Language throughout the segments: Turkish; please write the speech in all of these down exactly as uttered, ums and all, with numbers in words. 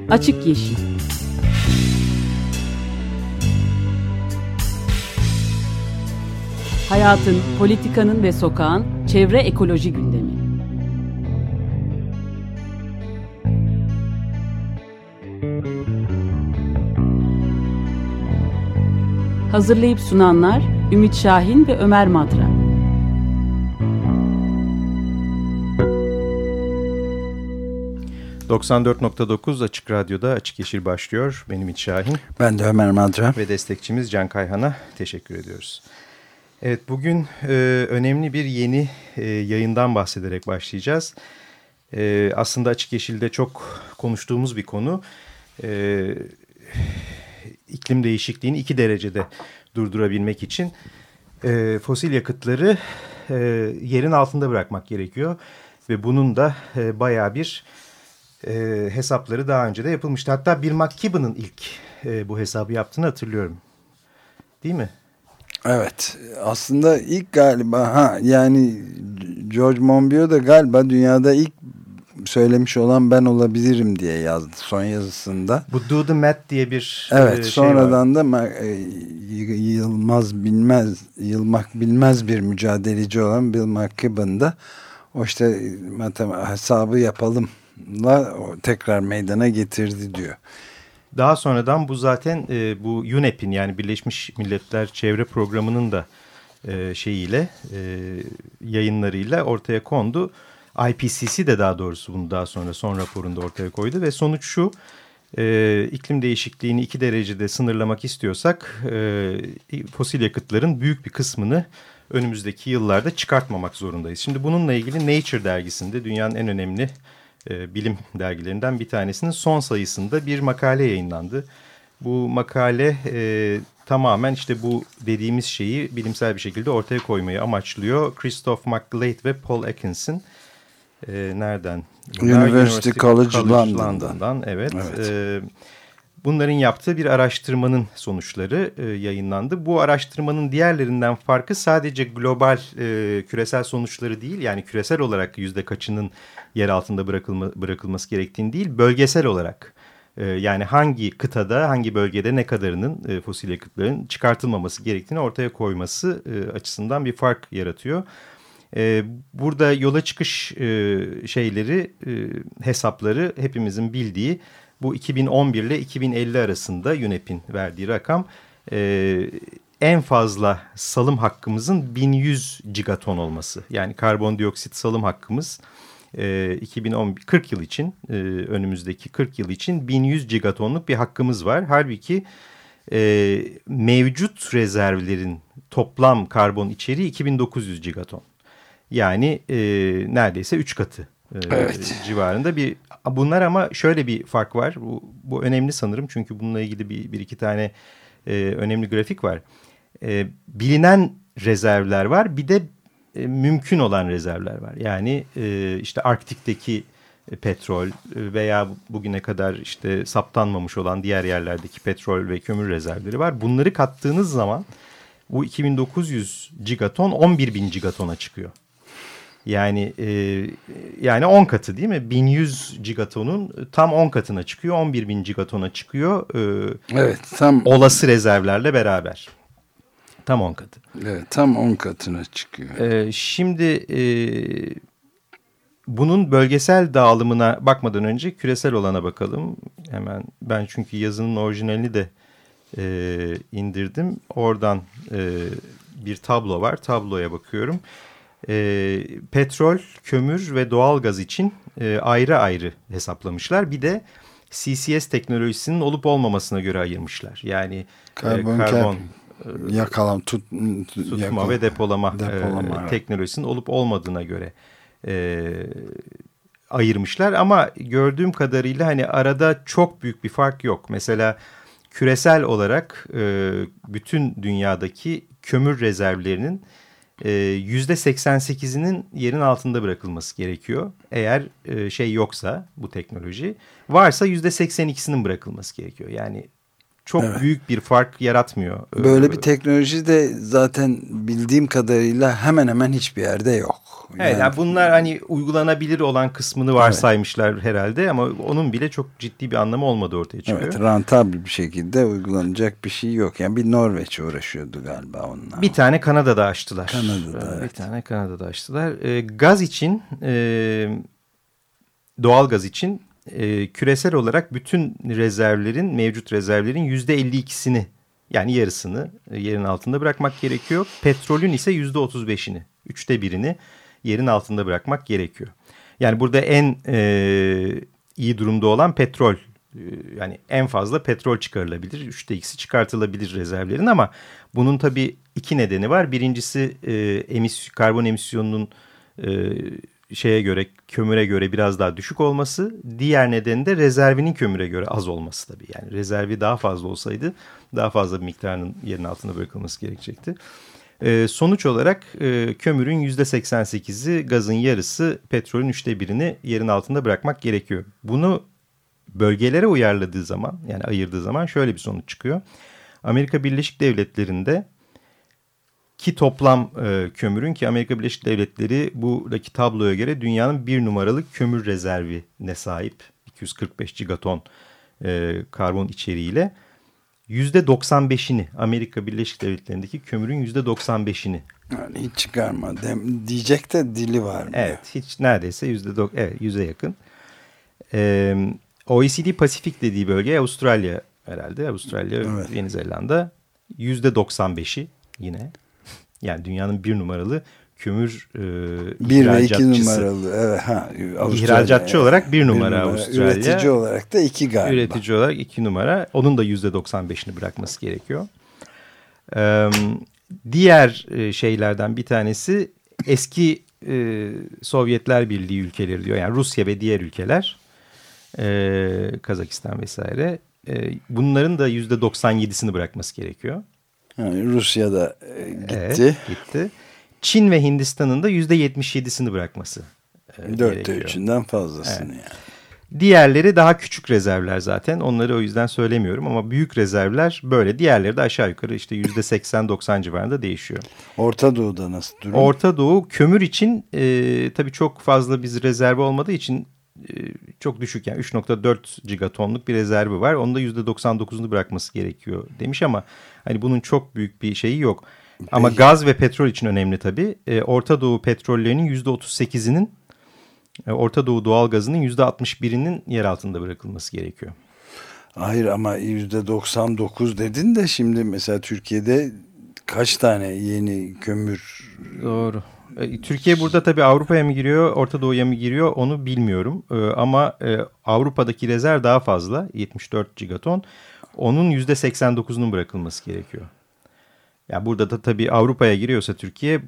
Açık Yeşil. Hayatın, politikanın ve sokağın çevre ekoloji gündemi. Hazırlayıp sunanlar Ümit Şahin ve Ömer Madra. doksan dört nokta dokuz Açık Radyo'da Açık Yeşil başlıyor. Benim Ümit Şahin. Ben de Ömer Madra. Ve destekçimiz Can Kayhan'a teşekkür ediyoruz. Evet, bugün e, önemli bir yeni e, yayından bahsederek başlayacağız. E, aslında Açık Yeşil'de çok konuştuğumuz bir konu. E, iklim değişikliğini iki derecede durdurabilmek için e, fosil yakıtları e, yerin altında bırakmak gerekiyor. Ve bunun da e, bayağı bir e, hesapları daha önce de yapılmıştı. Hatta Bill McKibben'ın ilk e, bu hesabı yaptığını hatırlıyorum. Değil mi? Evet, aslında ilk galiba ha yani George Monbiot da galiba dünyada ilk söylemiş olan ben olabilirim diye yazdı son yazısında. Bu Do the Math diye bir evet, e, şey sonradan var. da e, yılmaz bilmez yılmak bilmez bir mücadeleci olan Bill McKibben da o işte matematik hesabı yapalımla tekrar meydana getirdi diyor. Daha sonradan bu zaten e, bu U N E P'in yani Birleşmiş Milletler Çevre Programı'nın da e, şeyiyle e, yayınlarıyla ortaya kondu. I P C C de daha doğrusu bunu daha sonra son raporunda ortaya koydu ve sonuç şu: e, iklim değişikliğini iki derecede sınırlamak istiyorsak e, fosil yakıtların büyük bir kısmını önümüzdeki yıllarda çıkartmamak zorundayız. Şimdi bununla ilgili Nature dergisinde, dünyanın en önemli e, bilim dergilerinden bir tanesinin son sayısında bir makale yayınlandı. Bu makale e, tamamen işte bu dediğimiz şeyi bilimsel bir şekilde ortaya koymayı amaçlıyor. Christoph McGlade ve Paul Atkinson. E, nereden? Bunlar University, University College, College London'dan. London'dan. Evet. evet. E, bunların yaptığı bir araştırmanın sonuçları e, yayınlandı. Bu araştırmanın diğerlerinden farkı sadece global e, küresel sonuçları değil, yani küresel olarak yüzde kaçının yer altında bırakılma, bırakılması gerektiğini değil, bölgesel olarak. E, yani hangi kıtada, hangi bölgede ne kadarının e, fosil yakıtların çıkartılmaması gerektiğini ortaya koyması e, açısından bir fark yaratıyor. E, burada yola çıkış e, şeyleri, e, hesapları hepimizin bildiği bu iki bin on bir ile iki bin elli arasında U N E P'in verdiği rakam, e, en fazla salım hakkımızın bin yüz gigaton olması. Yani karbondioksit salım hakkımız e, iki bin on bir, kırk yıl için, e, önümüzdeki kırk yıl için bin yüz gigatonluk bir hakkımız var. Halbuki e, mevcut rezervlerin toplam karbon içeriği iki bin dokuz yüz gigaton. Yani e, neredeyse üç katı e, evet. civarında bir. Bunlar ama şöyle bir fark var. Bu, bu önemli sanırım çünkü bununla ilgili bir, bir iki tane e, önemli grafik var. E, bilinen rezervler var, bir de e, mümkün olan rezervler var. Yani e, işte Arktik'teki e, petrol veya bugüne kadar işte saptanmamış olan diğer yerlerdeki petrol ve kömür rezervleri var. Bunları kattığınız zaman bu iki bin dokuz yüz gigaton on bir bin gigatona çıkıyor. Yani e, yani on katı değil mi? bin yüz gigatonun tam on katına çıkıyor. on bir bin gigatona çıkıyor. E, evet, tam olası rezervlerle beraber. Tam on katı. Evet, tam on katına çıkıyor. E, şimdi e, bunun bölgesel dağılımına bakmadan önce küresel olana bakalım. Hemen ben çünkü yazının orijinalini de e, indirdim. Oradan e, bir tablo var. Tabloya bakıyorum. E, petrol, kömür ve doğalgaz için e, ayrı ayrı hesaplamışlar. Bir de C C S teknolojisinin olup olmamasına göre ayırmışlar. Yani karbon, e, karbon e, yakalam, tut, tutma yakal, ve depolama, depolama e, teknolojisinin olup olmadığına göre e, ayırmışlar. Ama gördüğüm kadarıyla hani arada çok büyük bir fark yok. Mesela küresel olarak e, bütün dünyadaki kömür rezervlerinin yüzde seksen sekizinin yerin altında bırakılması gerekiyor. Eğer şey yoksa bu teknoloji, varsa yüzde seksen ikisinin bırakılması gerekiyor. Yani çok evet. büyük bir fark yaratmıyor. Böyle bir teknoloji de zaten bildiğim kadarıyla hemen hemen hiçbir yerde yok. Yani, evet, yani bunlar hani uygulanabilir olan kısmını varsaymışlar evet. herhalde ama onun bile çok ciddi bir anlamı olmadığı ortaya çıkıyor. Evet, rantabl bir şekilde uygulanacak bir şey yok. Yani bir Norveç uğraşıyordu galiba onunla. Bir tane Kanada'da açtılar. Kanada'da, bir evet. tane Kanada'da açtılar. E, gaz için, e, doğal gaz için e, küresel olarak bütün rezervlerin, mevcut rezervlerin yüzde elli ikisini yani yarısını e, yerin altında bırakmak gerekiyor. Petrolün ise yüzde otuz beşini, üçte birini yerin altında bırakmak gerekiyor. Yani burada en e, iyi durumda olan petrol. E, yani en fazla petrol çıkarılabilir. Üçte ikisi çıkartılabilir rezervlerin ama bunun tabii iki nedeni var. Birincisi e, emis, karbon emisyonunun e, şeye göre, kömüre göre biraz daha düşük olması. Diğer nedeni de rezervinin kömüre göre az olması tabii. Yani rezervi daha fazla olsaydı daha fazla bir miktarının yerin altında bırakılması gerekecekti. Ee, sonuç olarak e, kömürün yüzde seksen sekizi, gazın yarısı, petrolün üçte birini yerin altında bırakmak gerekiyor. Bunu bölgelere uyarladığı zaman, yani ayırdığı zaman şöyle bir sonuç çıkıyor. Amerika Birleşik Devletleri'nde ki toplam e, kömürün, ki Amerika Birleşik Devletleri buradaki tabloya göre dünyanın bir numaralı kömür rezervine sahip, iki yüz kırk beş gigaton e, karbon içeriğiyle. yüzde doksan beşini, Amerika Birleşik Devletleri'ndeki kömürün yüzde doksan beşini. Yani hiç çıkarma Dem diyecek de dili var mı? Evet, hiç neredeyse yüzde evet, yüze yakın. Ee, O E C D Pasifik dediği bölge Avustralya herhalde. Avustralya, evet. Yeni Zelanda yüzde doksan beşi yine. Yani dünyanın bir numaralı kömür e, bir ihracatçısı. ve iki numaralı. Evet, ha, İhracatçı olarak bir numara, bir numara Avustralya. Üretici olarak da iki galiba. Üretici olarak iki numara. Onun da yüzde doksan beşini bırakması gerekiyor. Ee, diğer şeylerden bir tanesi eski e, Sovyetler Birliği ülkeleri diyor. Yani Rusya ve diğer ülkeler. E, Kazakistan vesaire. E, bunların da yüzde doksan yedisini bırakması gerekiyor. Yani Rusya'da e, gitti. Evet, gitti. Çin ve Hindistan'ın da yüzde yetmiş yedisini bırakması e, Dörtte üçünden fazlasını evet. yani. Diğerleri daha küçük rezervler zaten. Onları o yüzden söylemiyorum ama büyük rezervler böyle. Diğerleri de aşağı yukarı işte yüzde seksen doksan civarında değişiyor. Orta Doğu'da nasıl durum? Orta Doğu kömür için e, tabii çok fazla bir rezervi olmadığı için e, çok düşük. Yani üç nokta dört gigatonluk bir rezervi var. Onun da yüzde doksan dokuzunu bırakması gerekiyor demiş ama hani bunun çok büyük bir şeyi yok. Peki. Ama gaz ve petrol için önemli tabii. E, Orta Doğu petrollerinin yüzde otuz sekizinin, Orta Doğu doğal gazının yüzde altmış birinin yer altında bırakılması gerekiyor. Hayır ama yüzde doksan dokuz dedin de şimdi mesela Türkiye'de kaç tane yeni kömür? Doğru. Türkiye burada tabii Avrupa'ya mı giriyor, Orta Doğu'ya mı giriyor onu bilmiyorum. Ama Avrupa'daki rezerv daha fazla, yetmiş dört gigaton. Onun yüzde seksen dokuzunun bırakılması gerekiyor. Ya burada da tabii Avrupa'ya giriyorsa Türkiye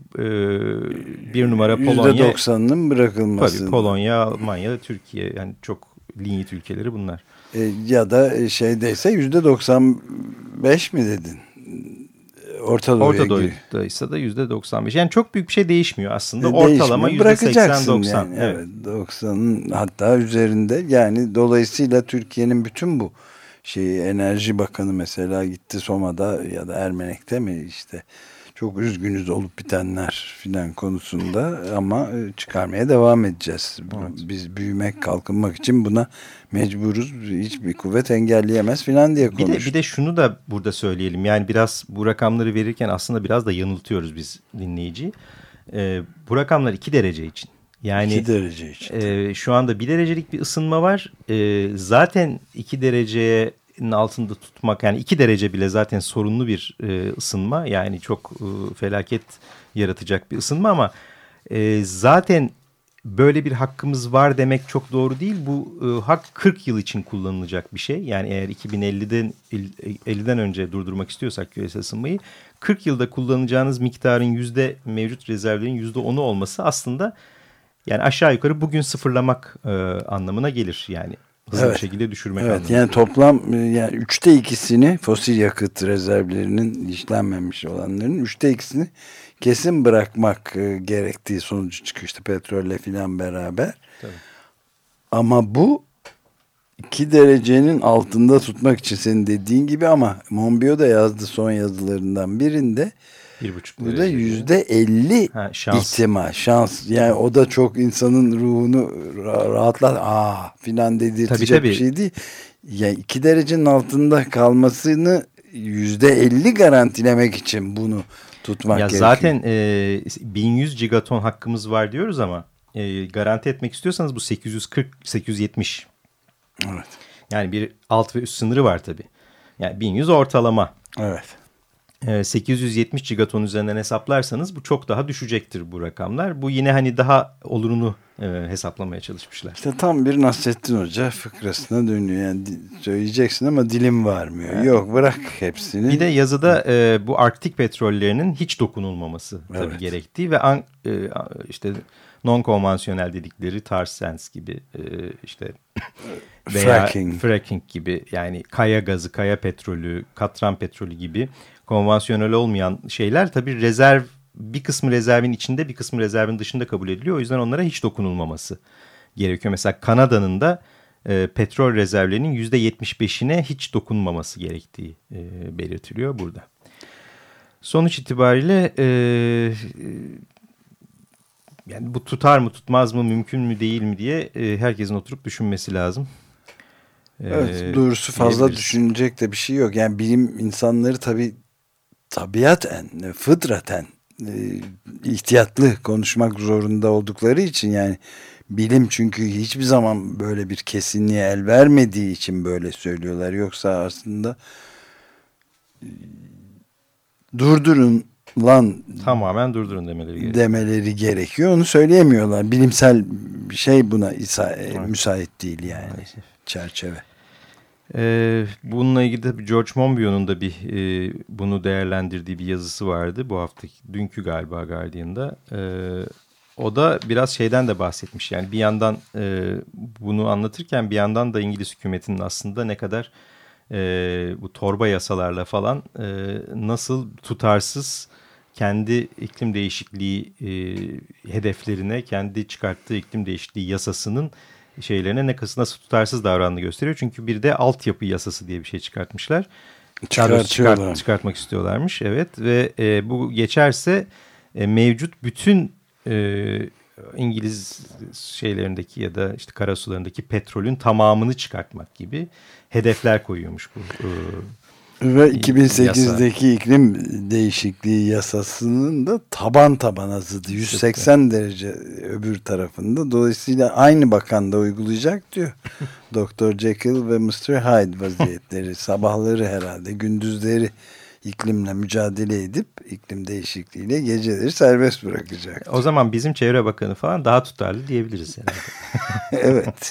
bir numara Polonya. yüzde doksanının bırakılması. Tabii Polonya, Almanya, Türkiye yani çok linyit ülkeleri bunlar. E, ya da şeydeyse yüzde doksan beş mi dedin? Orta Doğu'ya Orta Doğu'daysa da yüzde doksan beş. Yani çok büyük bir şey değişmiyor aslında. E, Ortalama yüzde seksen doksan. Yani. Evet. doksanın hatta üzerinde. Yani dolayısıyla Türkiye'nin bütün bu şeyi, Enerji Bakanı mesela gitti Soma'da ya da Ermenek'te mi işte çok üzgünüz olup bitenler filan konusunda ama çıkarmaya devam edeceğiz. Evet. Biz büyümek, kalkınmak için buna mecburuz. Hiçbir kuvvet engelleyemez filan diye konuştuk. Bir de, bir de şunu da burada söyleyelim. Yani biraz bu rakamları verirken aslında biraz da yanıltıyoruz biz dinleyiciyi. Ee, bu rakamlar iki derece için. Yani iki derece için. E, şu anda bir derecelik bir ısınma var. E, zaten iki derecenin altında tutmak, yani iki derece bile zaten sorunlu bir e, ısınma. Yani çok e, felaket yaratacak bir ısınma ama e, zaten böyle bir hakkımız var demek çok doğru değil. Bu e, hak kırk yıl için kullanılacak bir şey. Yani eğer iki bin elliden elliden önce durdurmak istiyorsak küresel ısınmayı, kırk yılda kullanacağınız miktarın yüzde mevcut rezervlerin yüzde onu olması aslında yani aşağı yukarı bugün sıfırlamak e, anlamına gelir. Yani hızlı evet. bir şekilde düşürmek evet, anlamına. Yani toplam yani üçte ikisini fosil yakıt rezervlerinin işlenmemiş olanların üçte ikisini kesin bırakmak e, gerektiği sonucu çıkıyor işte petrolle filan beraber. Tabii. Ama bu iki derecenin altında tutmak için senin dediğin gibi, ama Monbiot da yazdı son yazılarından birinde. Bir buçuk bu da yüzde elli ihtimal, şans. Yani o da çok insanın ruhunu rahatlat, aa filan dedirtecek tabii, tabii. bir şey değil. Yani iki derecenin altında kalmasını yüzde elli garantilemek için bunu tutmak ya gerekiyor. Zaten e, bin yüz gigaton hakkımız var diyoruz ama e, garanti etmek istiyorsanız bu sekiz yüz kırk sekiz yüz yetmiş. Evet. Yani bir alt ve üst sınırı var tabii. Yani bin yüz ortalama. Evet. sekiz yüz yetmiş gigaton üzerinden hesaplarsanız bu çok daha düşecektir bu rakamlar. Bu yine hani daha olurunu e, hesaplamaya çalışmışlar. İşte tam bir Nasrettin Hoca fıkrasına dönüyor. Yani söyleyeceksin ama dilim varmıyor. Evet. Yok, bırak hepsini. Bir de yazıda e, bu Arktik petrollerinin hiç dokunulmaması tabii evet. gerektiği ve an, e, işte non-konvansiyonel dedikleri tar sands gibi e, işte veya fracking. fracking gibi, yani kaya gazı, kaya petrolü, katran petrolü gibi konvansiyonel olmayan şeyler tabii rezerv, bir kısmı rezervin içinde bir kısmı rezervin dışında kabul ediliyor. O yüzden onlara hiç dokunulmaması gerekiyor. Mesela Kanada'nın da e, petrol rezervlerinin yüzde yetmiş beşine hiç dokunmaması gerektiği e, belirtiliyor burada. Sonuç itibariyle e, yani bu tutar mı tutmaz mı, mümkün mü değil mi diye e, herkesin oturup düşünmesi lazım. Evet, ee, doğrusu fazla düşünecek de bir şey yok. Yani bilim insanları tabii tabiaten, fıtraten e, ihtiyatlı konuşmak zorunda oldukları için, yani bilim çünkü hiçbir zaman böyle bir kesinliğe el vermediği için böyle söylüyorlar. Yoksa aslında e, durdurun lan, tamamen durdurun demeleri gerekiyor. Demeleri gerekiyor. Onu söyleyemiyorlar. Bilimsel bir şey buna isa, evet. müsait değil yani. Maalesef. Çerçeve. Ee, bununla ilgili de George Monbiot'un da bir e, bunu değerlendirdiği bir yazısı vardı bu haftaki, dünkü galiba Guardian'da. Ee, o da biraz şeyden de bahsetmiş. Yani bir yandan e, bunu anlatırken bir yandan da İngiliz hükümetinin aslında ne kadar e, bu torba yasalarla falan e, nasıl tutarsız, kendi iklim değişikliği e, hedeflerine, kendi çıkarttığı iklim değişikliği yasasının şeylerine ne kadar nasıl tutarsız davrandığını gösteriyor. Çünkü bir de altyapı yasası diye bir şey çıkartmışlar. Çıkart, çıkartmak istiyorlarmış. Evet, ve e, bu geçerse e, mevcut bütün e, İngiliz şeylerindeki ya da işte karasularındaki petrolün tamamını çıkartmak gibi hedefler koyuyormuş bu. E, Ve iki bin sekizdeki yasa. iklim değişikliği yasasının da taban tabana zıdı. yüz seksen derece öbür tarafında. Dolayısıyla aynı bakan da uygulayacak diyor. doktor Jekyll ve mister Hyde vaziyetleri. Sabahları herhalde, gündüzleri iklimle mücadele edip iklim değişikliğiyle geceleri serbest bırakacak. O zaman bizim Çevre Bakanı falan daha tutarlı diyebiliriz herhalde. Evet.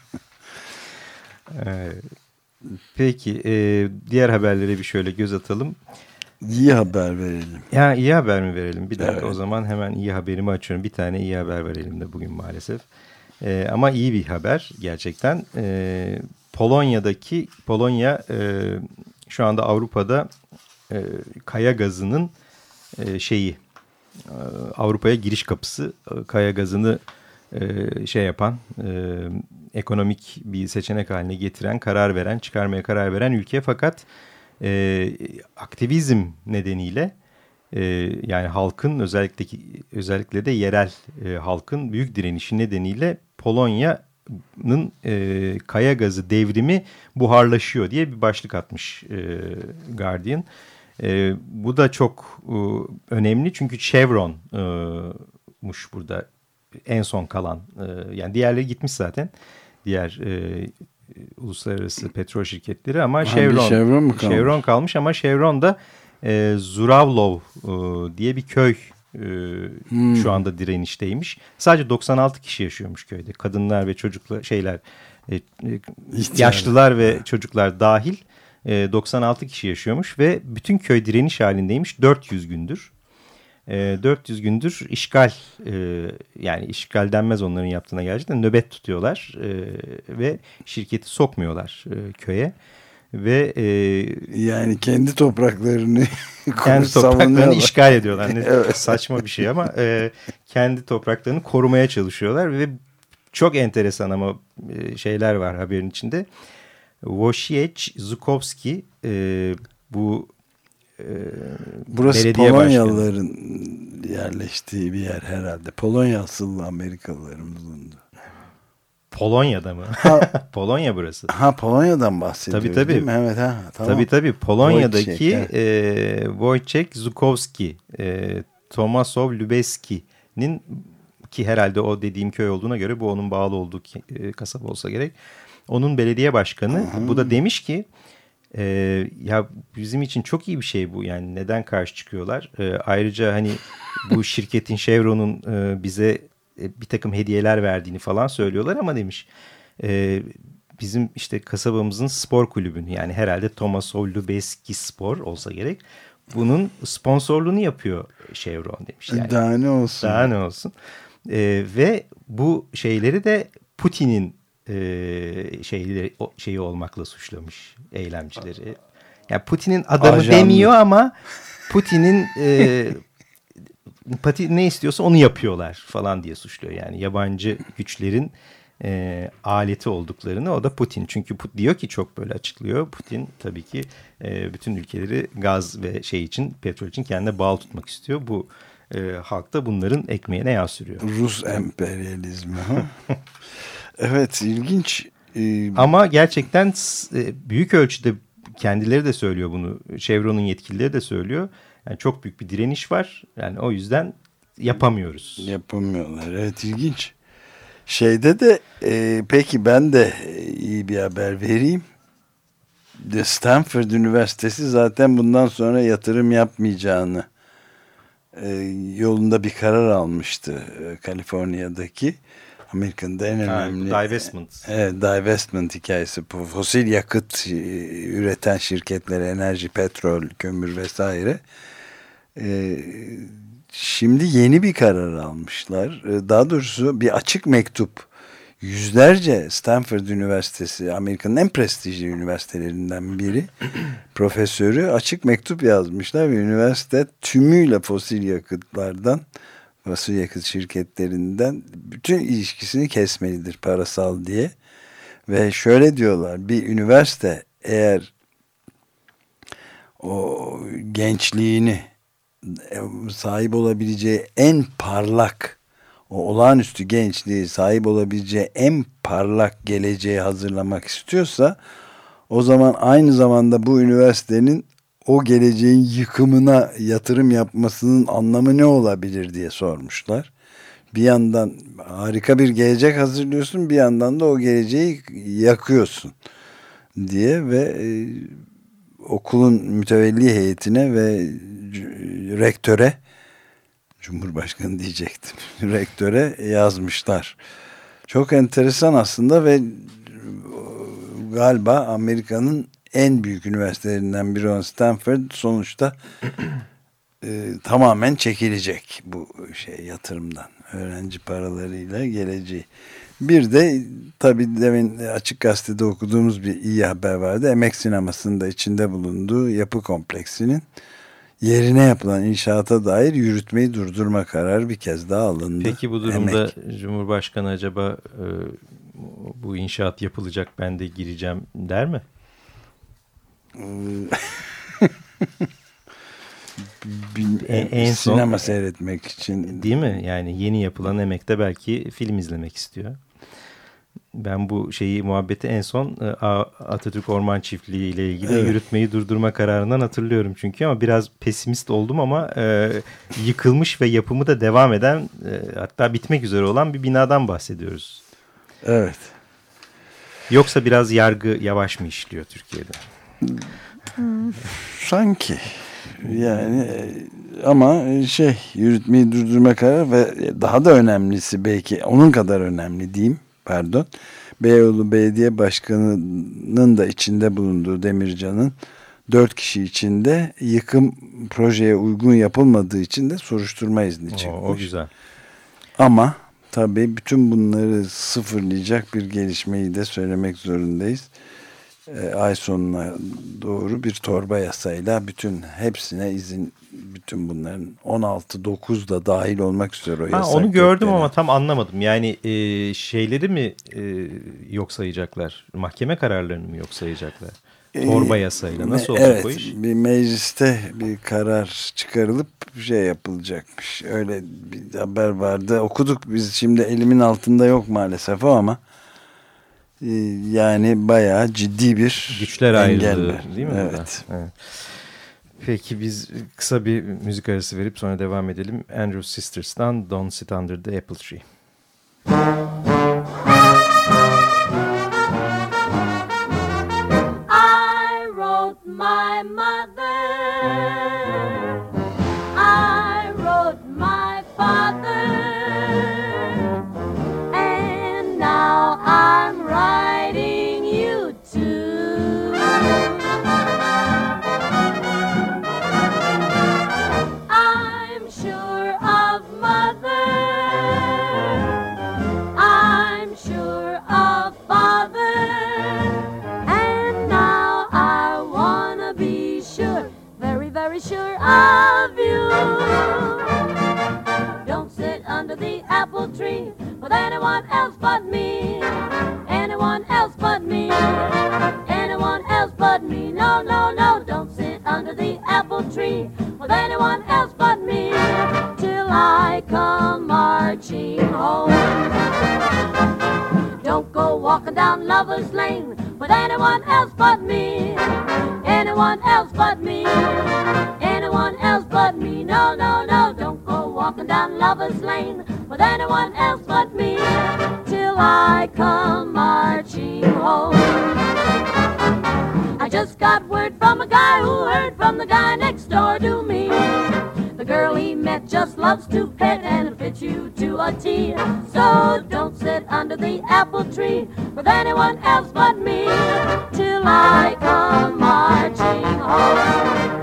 Evet. Peki, e, diğer haberlere bir şöyle göz atalım. İyi haber verelim. Ya iyi haber mi verelim? Bir dakika, evet. O zaman hemen iyi haberimi açıyorum. Bir tane iyi haber verelim de bugün maalesef. E, ama iyi bir haber gerçekten. E, Polonya'daki Polonya e, şu anda Avrupa'da e, kaya gazının e, şeyi e, Avrupa'ya giriş kapısı. E, kaya gazını e, şey yapan, e, ekonomik bir seçenek haline getiren, karar veren, çıkarmaya karar veren ülke. Fakat e, aktivizm nedeniyle e, yani halkın, özellikle özellikle de yerel e, halkın büyük direnişi nedeniyle Polonya'nın e, kaya gazı devrimi buharlaşıyor diye bir başlık atmış e, Guardian. E, bu da çok e, önemli çünkü Chevron'muş burada en son kalan, e, yani diğerleri gitmiş zaten, diğer e, uluslararası petrol şirketleri, ama ha, Chevron, Chevron, mu kalmış? Chevron kalmış ama Chevron da e, Zuravlov e, diye bir köy e, hmm. şu anda direnişteymiş. Sadece doksan altı kişi yaşıyormuş köyde, kadınlar ve çocuklar, şeyler, e, e, yaşlılar ve çocuklar dahil e, doksan altı kişi yaşıyormuş ve bütün köy direniş halindeymiş dört yüz gündür. dört yüz gündür işgal, yani işgal denmez onların yaptığına, gerçekten nöbet tutuyorlar ve şirketi sokmuyorlar köye ve yani kendi topraklarını kendi topraklarını işgal ediyorlar. Ne evet. Saçma bir şey ama kendi topraklarını korumaya çalışıyorlar ve çok enteresan ama e, şeyler var haberin içinde. Wojciech Zukowski e, bu e, burası belediye Polonyalıların başkanı. yerleştiği bir yer herhalde. Polonya asıllı Amerikalıların bulundu. Polonya'da mı? Polonya burası. Ha, Polonya'dan bahsediyoruz tabii, tabii. değil mi? Evet, ha, tamam. Tabii tabii. Polonya'daki Wojciech, e, Wojciech Zukowski, e, Tomasław Lubecki'nin, ki herhalde o dediğim köy olduğuna göre bu onun bağlı olduğu e, kasaba olsa gerek. Onun belediye başkanı. Hı-hı. Bu da demiş ki e, ya bizim için çok iyi bir şey bu. Yani neden karşı çıkıyorlar? E, ayrıca hani bu şirketin, Chevron'un e, bize bir takım hediyeler verdiğini falan söylüyorlar ama demiş e, bizim işte kasabamızın spor kulübünü, yani herhalde Tomasław Lubecki Spor olsa gerek, bunun sponsorluğunu yapıyor Chevron demiş. Yani, daha ne olsun. Daha ne olsun. E, ve bu şeyleri de Putin'in e, şeyleri o, şeyi olmakla suçlamış, eylemcileri. Yani Putin'in adamı Ajanlı. demiyor ama Putin'in e, Putin ne istiyorsa onu yapıyorlar falan diye suçluyor. Yani yabancı güçlerin e, aleti olduklarını, o da Putin. Çünkü Putin diyor ki, çok böyle açıklıyor. Putin tabii ki e, bütün ülkeleri gaz ve şey için, petrol için kendine bağlı tutmak istiyor. Bu e, halk da bunların ekmeğine yağ sürüyor. Rus emperyalizmi. Evet, ilginç. Ee, Ama gerçekten e, büyük ölçüde kendileri de söylüyor bunu. Chevron'un yetkilileri de söylüyor. Yani çok büyük bir direniş var. Yani o yüzden yapamıyoruz. Yapamıyorlar. Evet, ilginç. Şeyde de e, peki ben de iyi bir haber vereyim. The Stanford Üniversitesi zaten bundan sonra yatırım yapmayacağını e, yolunda bir karar almıştı. E, Kaliforniya'daki Amerika'nın en önemli ha, divestment. E, divestment hikayesi. Fosil yakıt e, üreten şirketlere, enerji, petrol, kömür vesaire. E, şimdi yeni bir karar almışlar. E, daha doğrusu bir açık mektup. Yüzlerce Stanford Üniversitesi, Amerika'nın en prestijli üniversitelerinden biri, profesörü açık mektup yazmışlar ve üniversite tümüyle fosil yakıtlardan, fosil yakıt şirketlerinden bütün ilişkisini kesmelidir parasal diye. Ve şöyle diyorlar, bir üniversite eğer o gençliğini, sahip olabileceği en parlak, o olağanüstü gençliği, sahip olabileceği en parlak geleceği hazırlamak istiyorsa, o zaman aynı zamanda bu üniversitenin o geleceğin yıkımına yatırım yapmasının anlamı ne olabilir diye sormuşlar. Bir yandan harika bir gelecek hazırlıyorsun, bir yandan da o geleceği yakıyorsun diye ve e, okulun mütevelli heyetine ve rektöre, Cumhurbaşkanı diyecektim, rektöre yazmışlar. Çok enteresan aslında ve galiba Amerika'nın en büyük üniversitelerinden biri olan Stanford sonuçta e, tamamen çekilecek bu şey yatırımdan. Öğrenci paralarıyla geleceği. Bir de tabii demin Açık Gazete'de okuduğumuz bir iyi haber vardı. Emek Sineması'nın da içinde bulunduğu yapı kompleksinin yerine yapılan inşaata dair yürütmeyi durdurma kararı bir kez daha alındı. Peki bu durumda Emek. Cumhurbaşkanı acaba e, bu inşaat yapılacak, ben de gireceğim der mi? en, en sinema son, seyretmek için. Değil mi? Yani yeni yapılan Emek'te belki film izlemek istiyor. Ben bu şeyi, muhabbeti en son Atatürk Orman Çiftliği ile ilgili evet. yürütmeyi durdurma kararından hatırlıyorum çünkü, ama biraz pesimist oldum ama e, yıkılmış ve yapımı da devam eden, e, hatta bitmek üzere olan bir binadan bahsediyoruz. Evet. Yoksa biraz yargı yavaş mı işliyor Türkiye'de? Hmm. Sanki yani, ama şey, yürütmeyi durdurma kararı ve daha da önemlisi, belki onun kadar önemli diyeyim, pardon, Beyoğlu Belediye Başkanı'nın da içinde bulunduğu, Demircan'ın dört kişi içinde yıkım projeye uygun yapılmadığı için de soruşturma izni çıkmış. O, o güzel. Ama tabii bütün bunları sıfırlayacak bir gelişmeyi de söylemek zorundayız. e, ay sonuna doğru bir torba yasayla bütün hepsine izin, bütün bunların on altı dokuz da dahil olmak üzere o yasak. Ha, onu gördüm kökleri. ama tam anlamadım. Yani e, şeyleri mi e, yok sayacaklar? Mahkeme kararlarını mı yok sayacaklar? Torba yasayla nasıl olacak evet, o iş? Bir mecliste bir karar çıkarılıp şey yapılacakmış. Öyle bir haber vardı. Okuduk biz, şimdi elimin altında yok maalesef o, ama yani bayağı ciddi bir güçler ayrılığı değil mi? Evet. evet. Peki biz kısa bir müzik arası verip sonra devam edelim. Andrews Sisters'tan Don't Sit Under the Apple Tree. I wrote my mother, I wrote my father, and now I'm writing you too. I'm sure of mother, I'm sure of father, and now I wanna be sure, very, very sure of you. Don't sit under the apple tree with anyone else but me, anyone else but me, anyone else but me. No, no, no, don't sit under the apple tree with anyone else but me, till I come marching home. Don't go walking down Lover's Lane with anyone else but me, anyone else but me, anyone else but me. No, no, no, don't go walking down Lover's Lane with anyone else but me, till I come marching home. I just got word from a guy who heard from the guy next door to me. The girl he met just loves to pet and fits you to a T. So don't sit under the apple tree with anyone else but me, till I come marching home.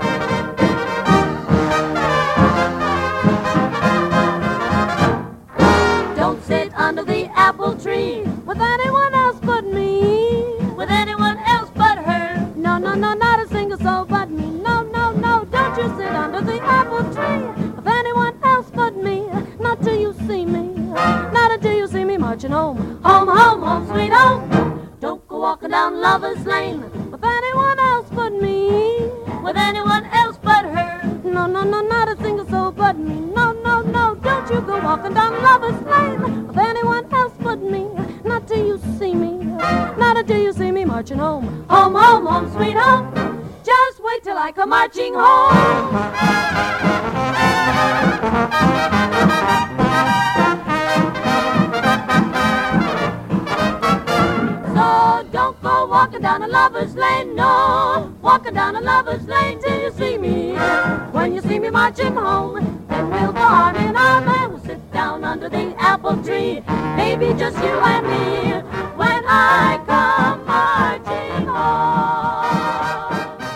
Don't sit under the apple tree with anyone else but me, with anyone else but her. No, no, no, not a single soul but me. No, no, no, don't you sit under the apple tree with anyone else but me. Not till you see me, not until you see me marching home. Home, home, home, sweet home. Don't go walking down Lover's Lane with anyone else but me, with anyone else but her. No, no, no, not a single soul but me. No, no, no, don't you go walking down Lover's Lane with anyone else but me. Not till you see me, not until you see me marching home. Home, home, home, sweet home. Just wait till I come marching home. So don't go walking down a Lover's Lane, no, walking down a Lover's Lane till you see me. When you see me marching home, then we'll go arm in arm and we'll sit down under the apple tree, maybe just you and me, when I come marching home.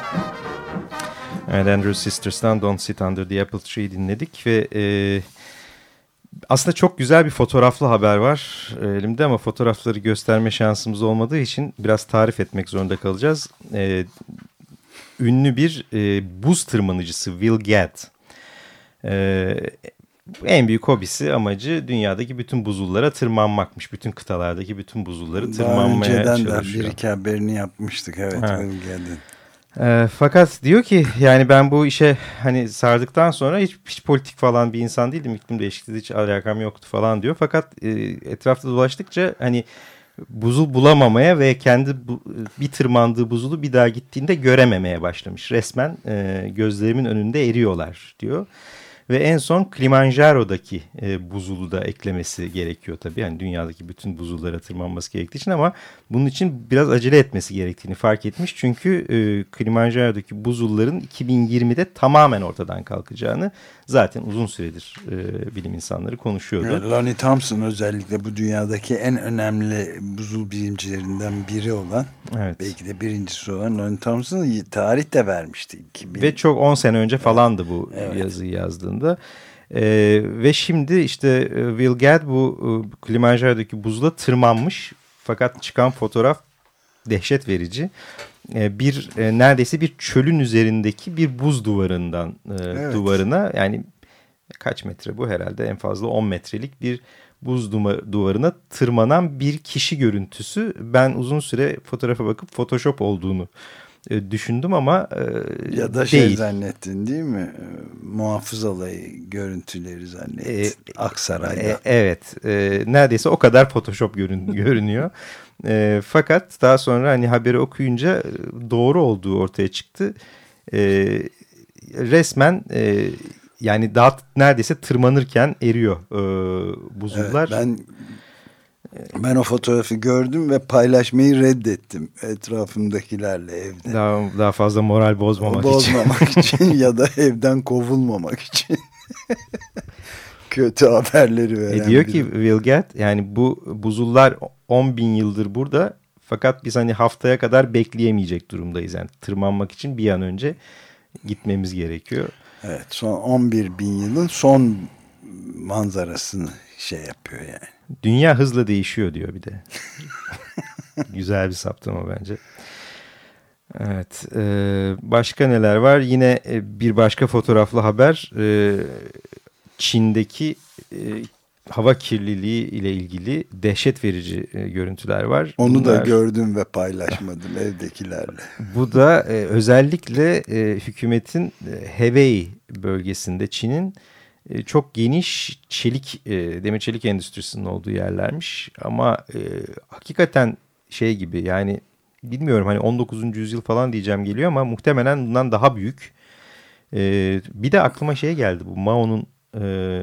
Evet, Andrews Sisters'tan Don't Sit Under the Apple Tree dinledik ve e, aslında çok güzel bir fotoğraflı haber var e, elimde, ama fotoğrafları gösterme şansımız olmadığı için biraz tarif etmek zorunda kalacağız. E, ünlü bir e, buz tırmanıcısı Will Gadd. E, en büyük hobisi, amacı dünyadaki bütün buzullara tırmanmakmış. Bütün kıtalardaki bütün buzulları tırmanmaya Daha çalışıyor. önceden de bir iki haberini yapmıştık. Evet, Ha. Will Gadd'in. E, fakat diyor ki yani ben bu işe hani sardıktan sonra hiç, hiç politik falan bir insan değildim. İklim değişikliği hiç alakam yoktu falan diyor. Fakat e, etrafta dolaştıkça hani buzul bulamamaya ve kendi bu, bir tırmandığı buzulu bir daha gittiğinde görememeye başlamış. Resmen e, gözlerimin önünde eriyorlar diyor. Ve en son Kilimanjaro'daki e, buzulu da eklemesi gerekiyor tabii. Yani dünyadaki bütün buzullara tırmanması gerektiği için, ama bunun için biraz acele etmesi gerektiğini fark etmiş. Çünkü e, Kilimanjaro'daki buzulların iki bin yirmide tamamen ortadan kalkacağını zaten uzun süredir e, bilim insanları konuşuyordu. Evet, Lonnie Thompson özellikle bu dünyadaki en önemli buzul bilimcilerinden biri olan, Evet. belki de birincisi olan Lonnie Thompson tarih de vermişti. iki bin. Ve çok on sene önce falandı bu Evet. yazıyı yazdığında. Ee, ve şimdi işte Will Gadd bu e, Kilimanjaro'daki buzula tırmanmış. Fakat çıkan fotoğraf dehşet verici. Bir neredeyse bir çölün üzerindeki bir buz duvarından evet. duvarına, yani kaç metre bu, herhalde en fazla on metrelik bir buz duvarına tırmanan bir kişi görüntüsü. Ben uzun süre fotoğrafa bakıp Photoshop olduğunu düşündüm ama ya da değil. Şey zannettin değil mi? Muhafız alayı görüntüleri zannettin. E, Aksaray'da. E, evet. E, neredeyse o kadar Photoshop görün, görünüyor. E, fakat daha sonra hani haberi okuyunca doğru olduğu ortaya çıktı. E, resmen e, yani daha neredeyse tırmanırken eriyor e, buzullar. Evet, ben ben o fotoğrafı gördüm ve paylaşmayı reddettim etrafımdakilerle evde. Daha, daha fazla moral bozmamak, bozmamak için. için ya da evden kovulmamak için. Kötü haberleri veren. E diyor biri. Ki Will Gadd, yani bu buzullar on bin yıldır burada, fakat biz hani haftaya kadar bekleyemeyecek durumdayız. Yani tırmanmak için bir an önce gitmemiz gerekiyor. Evet, son on bir bin yılın son manzarasını şey yapıyor yani. Dünya hızla değişiyor diyor bir de. Güzel bir saptama bence. Evet. E, başka neler var? Yine e, bir başka fotoğraflı haber. E, Çin'deki e, hava kirliliği ile ilgili dehşet verici e, görüntüler var. Onu Bunlar, da gördüm ve paylaşmadım evdekilerle. Bu da e, özellikle e, hükümetin e, Hebei bölgesinde Çin'in e, çok geniş çelik, e, demir çelik endüstrisinin olduğu yerlermiş. Ama e, hakikaten şey gibi, yani bilmiyorum, hani on dokuzuncu yüzyıl falan diyeceğim geliyor ama muhtemelen bundan daha büyük. E, bir de aklıma şey geldi, bu Mao'nun e,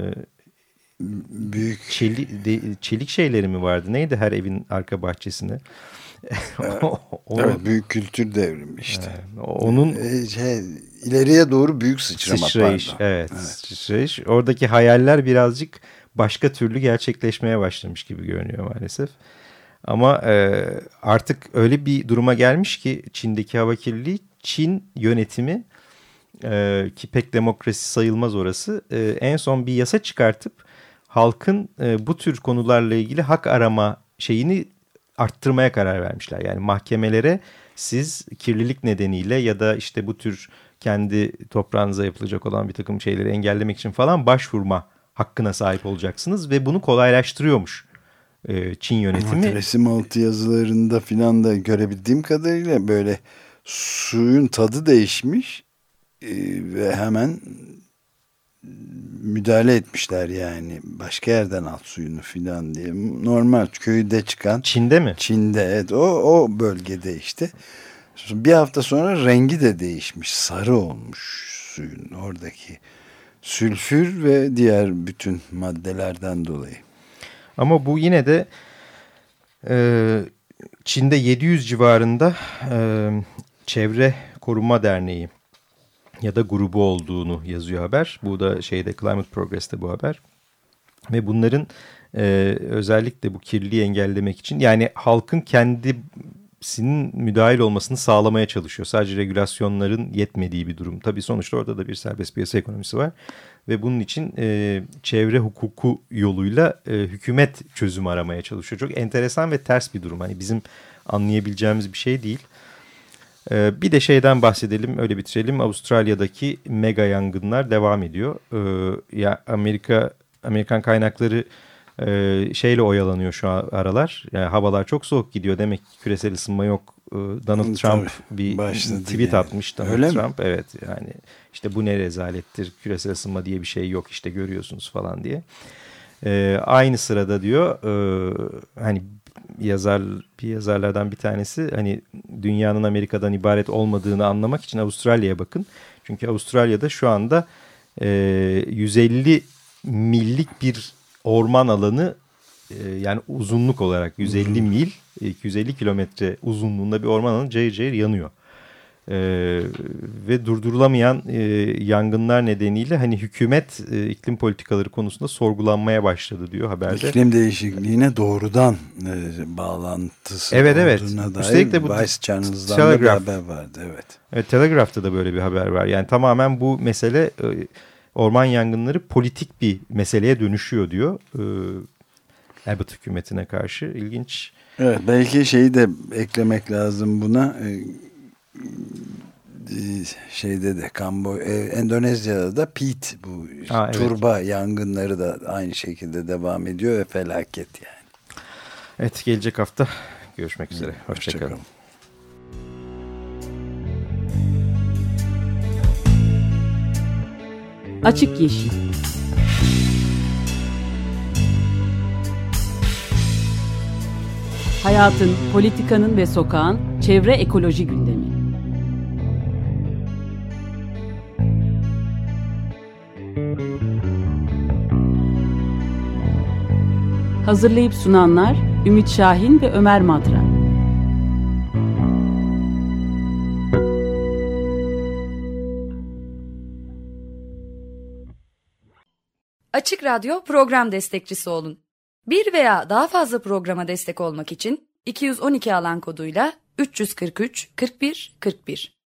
büyük çelik, de, çelik şeyleri mi vardı? Neydi her evin arka bahçesinde? Evet, Onun, evet büyük kültür devrimi işte. E, onun e, şey, ileriye doğru büyük sıçrama. Sıçrayış, evet, evet. Sıçrayış. Oradaki hayaller birazcık başka türlü gerçekleşmeye başlamış gibi görünüyor maalesef. Ama e, artık öyle bir duruma gelmiş ki Çin'deki hava kirliliği, Çin yönetimi e, ki pek demokrasi sayılmaz orası, e, en son bir yasa çıkartıp halkın e, bu tür konularla ilgili hak arama şeyini arttırmaya karar vermişler. Yani mahkemelere siz kirlilik nedeniyle ya da işte bu tür kendi toprağınıza yapılacak olan bir takım şeyleri engellemek için falan başvurma hakkına sahip olacaksınız ve bunu kolaylaştırıyormuş e, Çin yönetimi. Evet, resim altı yazılarında filan da görebildiğim kadarıyla böyle suyun tadı değişmiş e, ve hemen müdahale etmişler, yani başka yerden al suyunu filan diye. Normal köyde çıkan. Çin'de mi? Çin'de, evet, o, o bölgede işte. Bir hafta sonra rengi de değişmiş, sarı olmuş suyun, oradaki sülfür ve diğer bütün maddelerden dolayı. Ama bu yine de e, Çin'de yedi yüz civarında e, Çevre Koruma Derneği ya da grubu olduğunu yazıyor haber. Bu da şeyde, Climate Progress'te bu haber. Ve bunların e, özellikle bu kirliliği engellemek için, yani halkın kendisinin müdahil olmasını sağlamaya çalışıyor. Sadece regülasyonların yetmediği bir durum. Tabii sonuçta orada da bir serbest piyasa ekonomisi var. Ve bunun için e, çevre hukuku yoluyla e, hükümet çözüm aramaya çalışıyor. Çok enteresan ve ters bir durum. Hani bizim anlayabileceğimiz bir şey değil. Bir de şeyden bahsedelim, öyle bitirelim. Avustralya'daki mega yangınlar devam ediyor. Ee, ya Amerika Amerikan kaynakları e, şeyle oyalanıyor şu aralar. Yani havalar çok soğuk gidiyor. Demek ki küresel ısınma yok. Ee, Donald Trump bir tweet yani. atmış. Donald öyle Trump, mi? Evet, yani işte bu ne rezalettir. Küresel ısınma diye bir şey yok. İşte görüyorsunuz falan diye. Ee, aynı sırada diyor, e, hani yazar bir yazarlardan bir tanesi, hani dünyanın Amerika'dan ibaret olmadığını anlamak için Avustralya'ya bakın. Çünkü Avustralya'da şu anda e, yüz elli millik bir orman alanı, e, yani uzunluk olarak yüz elli mil, iki yüz elli kilometre uzunluğunda bir orman alanı cayır cayır yanıyor. Ee, ve durdurulamayan e, yangınlar nedeniyle hani hükümet e, iklim politikaları konusunda sorgulanmaya başladı diyor haberde. İklim değişikliğine doğrudan e, bağlantısı evet, evet. olduğuna dair Üstelik de bu Vice Channels'dan da bir haber vardı. Evet. Evet, Telegraph'ta da böyle bir haber var. Yani tamamen bu mesele, e, orman yangınları politik bir meseleye dönüşüyor diyor. E, Abbott hükümetine karşı. İlginç. Evet, belki şeyi de eklemek lazım buna. Şeyde de Kamboy, Endonezya'da da peat, bu Aa, evet. turba yangınları da aynı şekilde devam ediyor ve felaket yani. Evet, gelecek hafta görüşmek üzere. Hoşçakalın. Hoşça Açık Yeşil. Hayatın, politikanın ve sokağın çevre ekoloji gündemi. Hazırlayıp sunanlar Ümit Şahin ve Ömer Madra. Açık Radyo program destekçisi olun. Bir veya daha fazla programa destek olmak için iki yüz on iki alan koduyla üç yüz kırk üç kırk bir kırk bir